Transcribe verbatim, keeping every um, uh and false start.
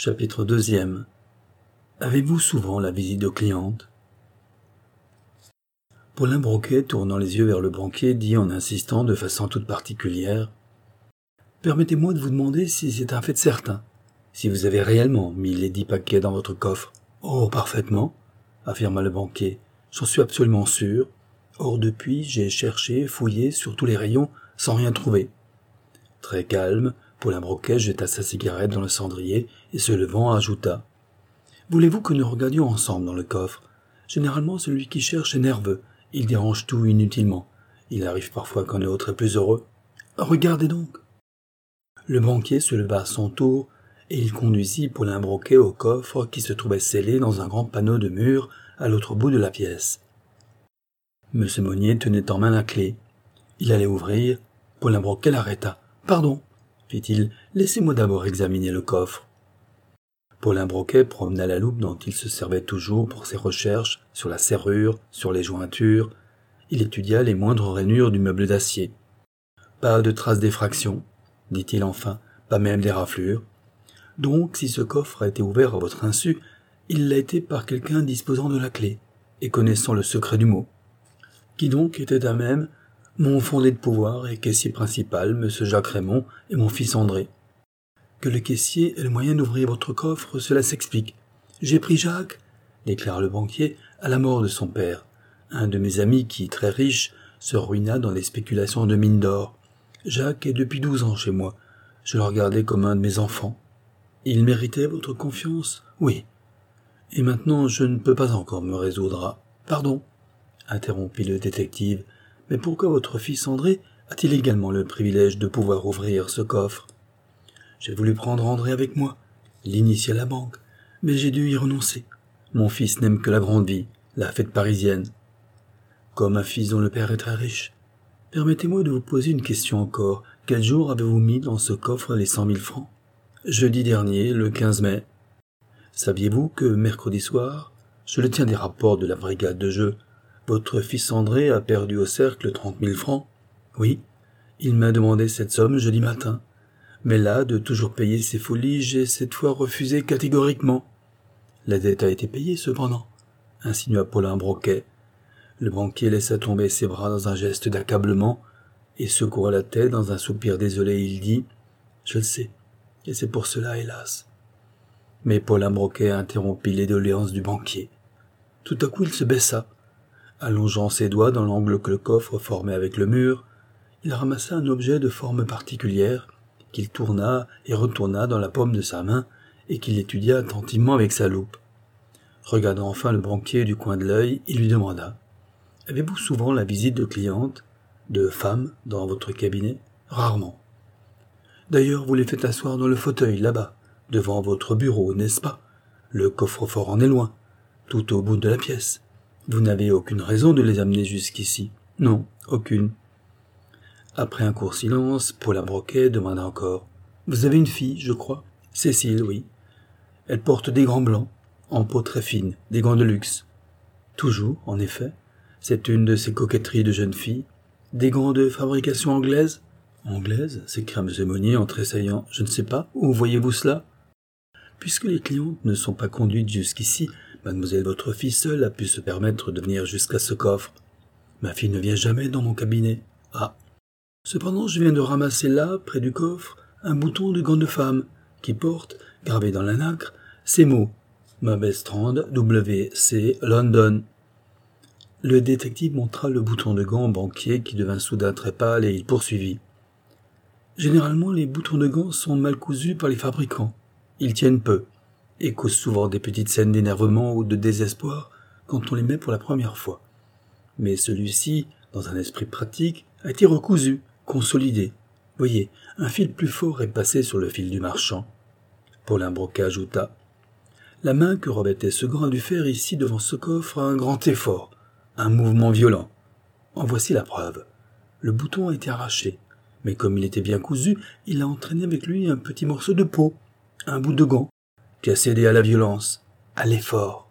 Chapitre deuxième. Avez-vous souvent la visite de clientes? Paulin Broquet, tournant les yeux vers le banquier, dit en insistant de façon toute particulière « Permettez-moi de vous demander si c'est un fait certain, si vous avez réellement mis les dix paquets dans votre coffre. »« Oh, parfaitement, » affirma le banquier, « j'en suis absolument sûr. Or depuis, j'ai cherché, fouillé sur tous les rayons, sans rien trouver. » Très calme, Paulin Broquet jeta sa cigarette dans le cendrier et se levant ajouta « Voulez-vous que nous regardions ensemble dans le coffre? Généralement, celui qui cherche est nerveux. Il dérange tout inutilement. Il arrive parfois qu'un autre est plus heureux. Regardez donc !» Le banquier se leva à son tour et il conduisit Paulin Broquet au coffre qui se trouvait scellé dans un grand panneau de mur à l'autre bout de la pièce. Monsieur Monnier tenait en main la clé. Il allait ouvrir. Paulin Broquet l'arrêta. « Pardon, » fit-il, « laissez-moi d'abord examiner le coffre. » Paulin Broquet promena la loupe dont il se servait toujours pour ses recherches sur la serrure, sur les jointures. Il étudia les moindres rainures du meuble d'acier. « Pas de traces d'effraction, » dit-il enfin, « pas même des raflures. Donc, si ce coffre a été ouvert à votre insu, il l'a été par quelqu'un disposant de la clé et connaissant le secret du mot. Qui donc était à même? Mon fondé de pouvoir et caissier principal, monsieur Jacques Raymond, et mon fils André. Que le caissier ait le moyen d'ouvrir votre coffre, cela s'explique. J'ai pris Jacques, déclara le banquier, à la mort de son père. Un de mes amis qui, très riche, se ruina dans les spéculations de mines d'or. Jacques est depuis douze ans chez moi. Je le regardais comme un de mes enfants. Il méritait votre confiance? Oui. Et maintenant, je ne peux pas encore me résoudre à... Pardon, interrompit le détective. Mais pourquoi votre fils André a-t-il également le privilège de pouvoir ouvrir ce coffre? J'ai voulu prendre André avec moi, l'initier à la banque, mais j'ai dû y renoncer. Mon fils n'aime que la grande vie, la fête parisienne. Comme un fils dont le père est très riche. Permettez-moi de vous poser une question encore. Quel jour avez-vous mis dans ce coffre les cent mille francs? Jeudi dernier, le quinze mai. Saviez-vous que mercredi soir, je le tiens des rapports de la brigade de jeu, votre fils André a perdu au cercle trente mille francs? Oui, il m'a demandé cette somme jeudi matin. Mais là, de toujours payer ses folies, j'ai cette fois refusé catégoriquement. La dette a été payée, cependant, insinua Paulin Broquet. Le banquier laissa tomber ses bras dans un geste d'accablement, et secoua la tête dans un soupir désolé, il dit « Je le sais, et c'est pour cela, hélas. » Mais Paulin Broquet interrompit les doléances du banquier. Tout à coup, il se baissa. Allongeant ses doigts dans l'angle que le coffre formait avec le mur, il ramassa un objet de forme particulière, qu'il tourna et retourna dans la paume de sa main et qu'il étudia attentivement avec sa loupe. Regardant enfin le banquier du coin de l'œil, il lui demanda « Avez-vous souvent la visite de clientes, de femmes, dans votre cabinet? »« Rarement. »« D'ailleurs, vous les faites asseoir dans le fauteuil, là-bas, devant votre bureau, n'est-ce pas? Le coffre-fort en est loin, tout au bout de la pièce. Vous n'avez aucune raison de les amener jusqu'ici. »« Non, aucune. » Après un court silence, Paulin Broquet demanda encore. « Vous avez une fille, je crois? »« Cécile, oui. Elle porte des gants blancs, en peau très fine, des gants de luxe. »« Toujours, en effet. C'est une de ces coquetteries de jeune fille. Des gants de fabrication anglaise? »« Anglaise ?» s'écria M. Monnier en tressaillant. « Je ne sais pas. Où voyez-vous cela? » Puisque les clientes ne sont pas conduites jusqu'ici, mademoiselle votre fille seule a pu se permettre de venir jusqu'à ce coffre. Ma fille ne vient jamais dans mon cabinet. Ah. Cependant, je viens de ramasser là, près du coffre, un bouton de gants de femme, qui porte, gravé dans la nacre, ces mots « Mabel Strand, W C, London ». Le détective montra le bouton de gants au banquier qui devint soudain très pâle et il poursuivit. Généralement, les boutons de gants sont mal cousus par les fabricants. Ils tiennent peu, et causent souvent des petites scènes d'énervement ou de désespoir quand on les met pour la première fois. Mais celui-ci, dans un esprit pratique, a été recousu, consolidé. Voyez, un fil plus fort est passé sur le fil du marchand. Paulin Broquet ajouta. La main que revêtait ce gant a dû faire ici devant ce coffre un grand effort, un mouvement violent. En voici la preuve. Le bouton a été arraché, mais comme il était bien cousu, il a entraîné avec lui un petit morceau de peau, un bout de gant, qui a cédé à la violence, à l'effort.